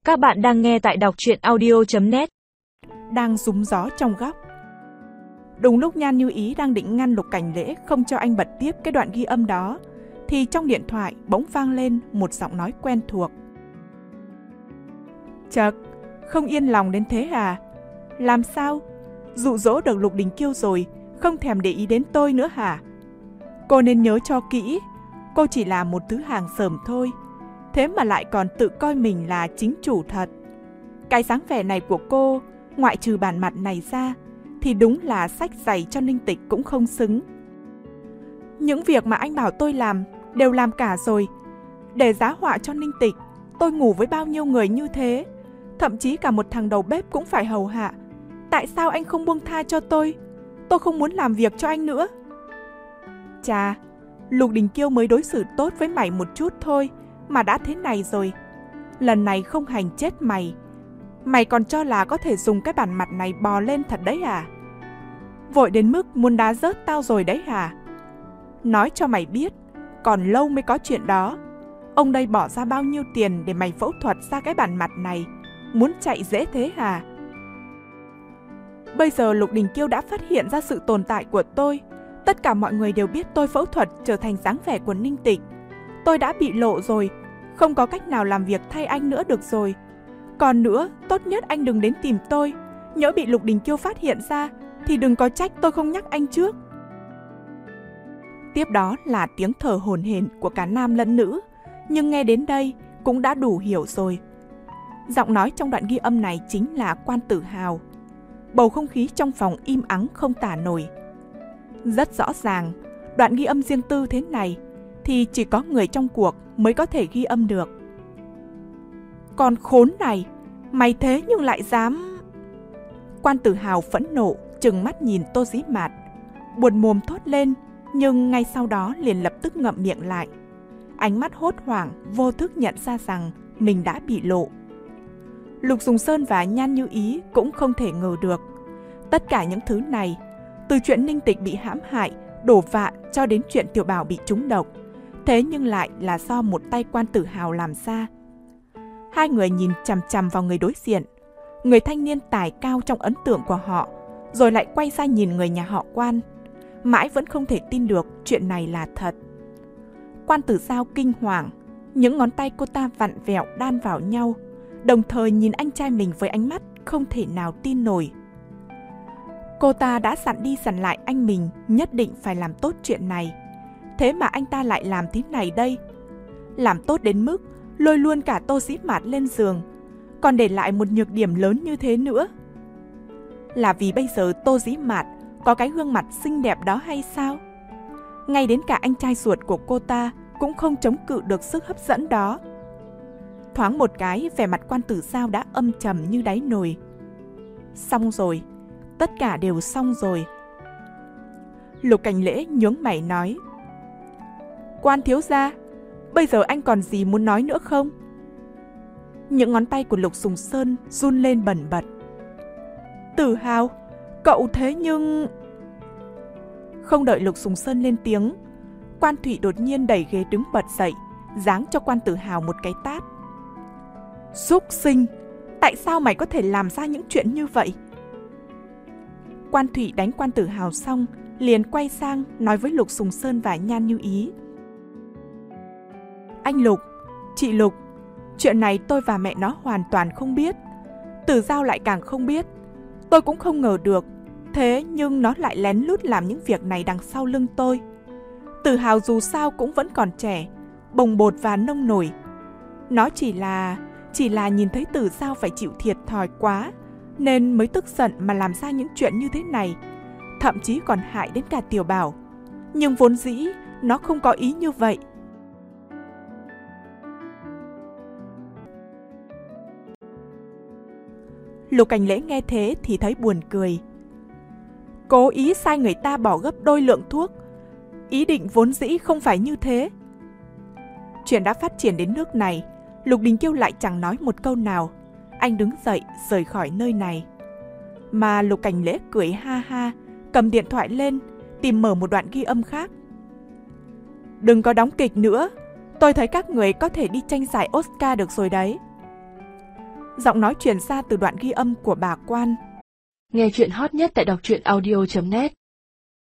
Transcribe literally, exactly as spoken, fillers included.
Các bạn đang nghe tại đọc truyện audio chấm net. Đang rúm gió trong góc. Đúng lúc Nhan Như Ý đang định ngăn Lục Cảnh Lễ không cho anh bật tiếp cái đoạn ghi âm đó, thì trong điện thoại bỗng vang lên một giọng nói quen thuộc. Chật, không yên lòng đến thế à? Làm sao? Dụ dỗ được Lục Đình Kiêu rồi, không thèm để ý đến tôi nữa hả? Cô nên nhớ cho kỹ, cô chỉ là một thứ hàng xởm thôi, thế mà lại còn tự coi mình là chính chủ thật. Cái dáng vẻ này của cô, ngoại trừ bản mặt này ra, thì đúng là xách giày cho Ninh Tịch cũng không xứng. Những việc mà anh bảo tôi làm, đều làm cả rồi. Để giá họa cho Ninh Tịch, tôi ngủ với bao nhiêu người như thế, thậm chí cả một thằng đầu bếp cũng phải hầu hạ. Tại sao anh không buông tha cho tôi? Tôi không muốn làm việc cho anh nữa. Chà, Lục Đình Kiêu mới đối xử tốt với mày một chút thôi, mà đã thế này rồi. Lần này không hành chết mày. Mày còn cho là có thể dùng cái bản mặt này bò lên thật đấy à? Vội đến mức muốn đá rớt tao rồi đấy hả? Nói cho mày biết, còn lâu mới có chuyện đó. Ông đây bỏ ra bao nhiêu tiền để mày phẫu thuật ra cái bản mặt này? Muốn chạy dễ thế hả? Bây giờ Lục Đình Kiêu đã phát hiện ra sự tồn tại của tôi. Tất cả mọi người đều biết tôi phẫu thuật trở thành dáng vẻ của Ninh Tịch. Tôi đã bị lộ rồi, không có cách nào làm việc thay anh nữa được rồi. Còn nữa, tốt nhất anh đừng đến tìm tôi. Nhỡ bị Lục Đình Kiêu phát hiện ra, thì đừng có trách tôi không nhắc anh trước. Tiếp đó là tiếng thở hổn hển của cả nam lẫn nữ, nhưng nghe đến đây cũng đã đủ hiểu rồi. Giọng nói trong đoạn ghi âm này chính là Quan Tử Hào. Bầu không khí trong phòng im ắng không tả nổi. Rất rõ ràng, đoạn ghi âm riêng tư thế này thì chỉ có người trong cuộc mới có thể ghi âm được. Còn khốn này, mày thế nhưng lại dám... Quan Tử Hào phẫn nộ, trừng mắt nhìn Tô Dĩ Mạt, buồn mồm thốt lên, nhưng ngay sau đó liền lập tức ngậm miệng lại. Ánh mắt hốt hoảng, vô thức nhận ra rằng mình đã bị lộ. Lục Dùng Sơn và Nhan Như Ý cũng không thể ngờ được. Tất cả những thứ này, từ chuyện Ninh Tịch bị hãm hại, đổ vạ cho đến chuyện Tiểu Bảo bị trúng độc, thế nhưng lại là do một tay Quan Tử Hào làm ra. Hai người nhìn chằm chằm vào người đối diện, người thanh niên tài cao trong ấn tượng của họ, rồi lại quay ra nhìn người nhà họ Quan. Mãi vẫn không thể tin được chuyện này là thật. Quan Tử Giao kinh hoàng, những ngón tay cô ta vặn vẹo đan vào nhau, đồng thời nhìn anh trai mình với ánh mắt không thể nào tin nổi. Cô ta đã dặn đi dặn lại anh mình nhất định phải làm tốt chuyện này, thế mà anh ta lại làm thế này đây. Làm tốt đến mức lôi luôn cả Tô Dĩ Mạt lên giường, còn để lại một nhược điểm lớn như thế nữa. Là vì bây giờ Tô Dĩ Mạt có cái gương mặt xinh đẹp đó hay sao? Ngay đến cả anh trai ruột của cô ta cũng không chống cự được sức hấp dẫn đó. Thoáng một cái, vẻ mặt Quan Tử Giao đã âm trầm như đáy nồi. Xong rồi, tất cả đều xong rồi. Lục Cảnh Lễ nhướng mày nói: Quan thiếu gia, bây giờ anh còn gì muốn nói nữa không? Những ngón tay của Lục Sùng Sơn run lên bần bật. Tử Hào, cậu thế nhưng... Không đợi Lục Sùng Sơn lên tiếng, Quan Thụy đột nhiên đẩy ghế đứng bật dậy, giáng cho Quan Tử Hào một cái tát. Súc sinh, tại sao mày có thể làm ra những chuyện như vậy? Quan Thụy đánh Quan Tử Hào xong, liền quay sang nói với Lục Sùng Sơn và Nhan Như Ý: Anh Lục, chị Lục, chuyện này tôi và mẹ nó hoàn toàn không biết. Tử Giao lại càng không biết. Tôi cũng không ngờ được, thế nhưng nó lại lén lút làm những việc này đằng sau lưng tôi. Tử Hào dù sao cũng vẫn còn trẻ, bồng bột và nông nổi. Nó chỉ là... chỉ là nhìn thấy Tử Giao phải chịu thiệt thòi quá, nên mới tức giận mà làm ra những chuyện như thế này, thậm chí còn hại đến cả Tiểu Bảo. Nhưng vốn dĩ nó không có ý như vậy. Lục Cảnh Lễ nghe thế thì thấy buồn cười. Cố ý sai người ta bỏ gấp đôi lượng thuốc, ý định vốn dĩ không phải như thế. Chuyện đã phát triển đến nước này, Lục Đình Kiêu lại chẳng nói một câu nào. Anh đứng dậy rời khỏi nơi này. Mà Lục Cảnh Lễ cười ha ha, cầm điện thoại lên, tìm mở một đoạn ghi âm khác. Đừng có đóng kịch nữa, tôi thấy các người có thể đi tranh giải Oscar được rồi đấy. Giọng nói truyền ra từ đoạn ghi âm của bà Quan. Nghe chuyện hot nhất tại đọc truyện audio chấm net.